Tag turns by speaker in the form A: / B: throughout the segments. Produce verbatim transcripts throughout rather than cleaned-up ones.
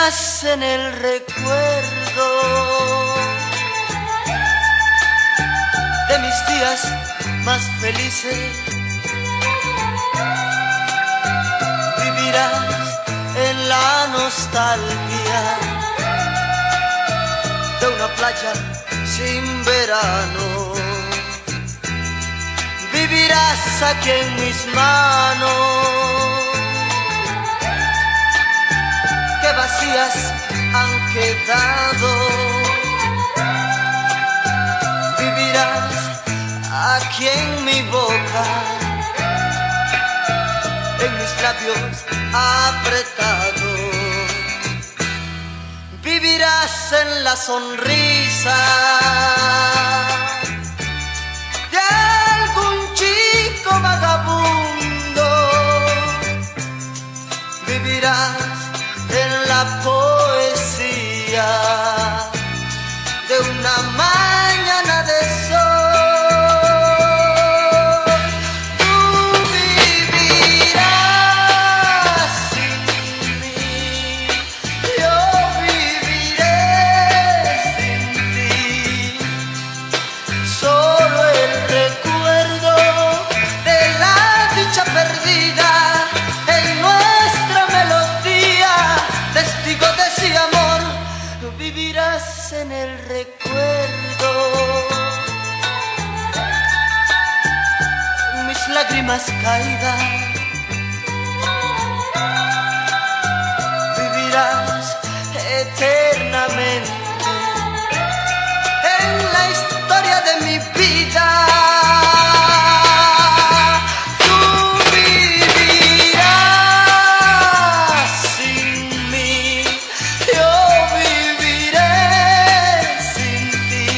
A: vivirás en el recuerdo de mis días más felices. Vivirás en la nostalgia de una playa sin verano. Vivirás aquí en mis manos, que vacías han quedado. Vivirás aquí en mi boca, en mis labios apretados. Vivirás en la sonrisa de algún chico vagabundo. Vivirás en la poesía de una mañana de sol. Tú vivirás sin mí, yo viviré sin ti. Solo el recuerdo de la dicha perdida en nuestra melodía, testigo de ese amor. Vivirás en el recuerdo, mis lágrimas caídas. Vivirás eternamente en la historia de mi vida. Tú vivirás sin mí, yo viviré sin ti.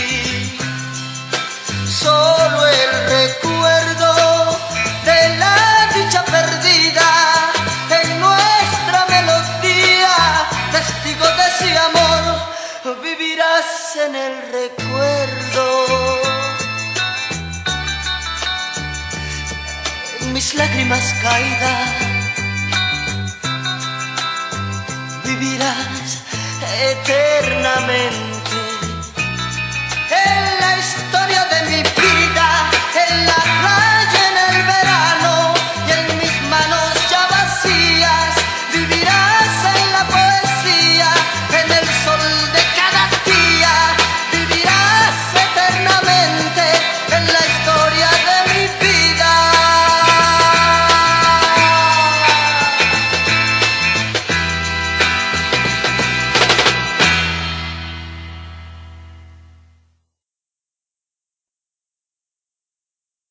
A: Solo el recuerdo de la dicha perdida en nuestra melodía, testigo de ese amor. Vivirás en el recuerdo, en mis lágrimas caídas. Vivirás eternamente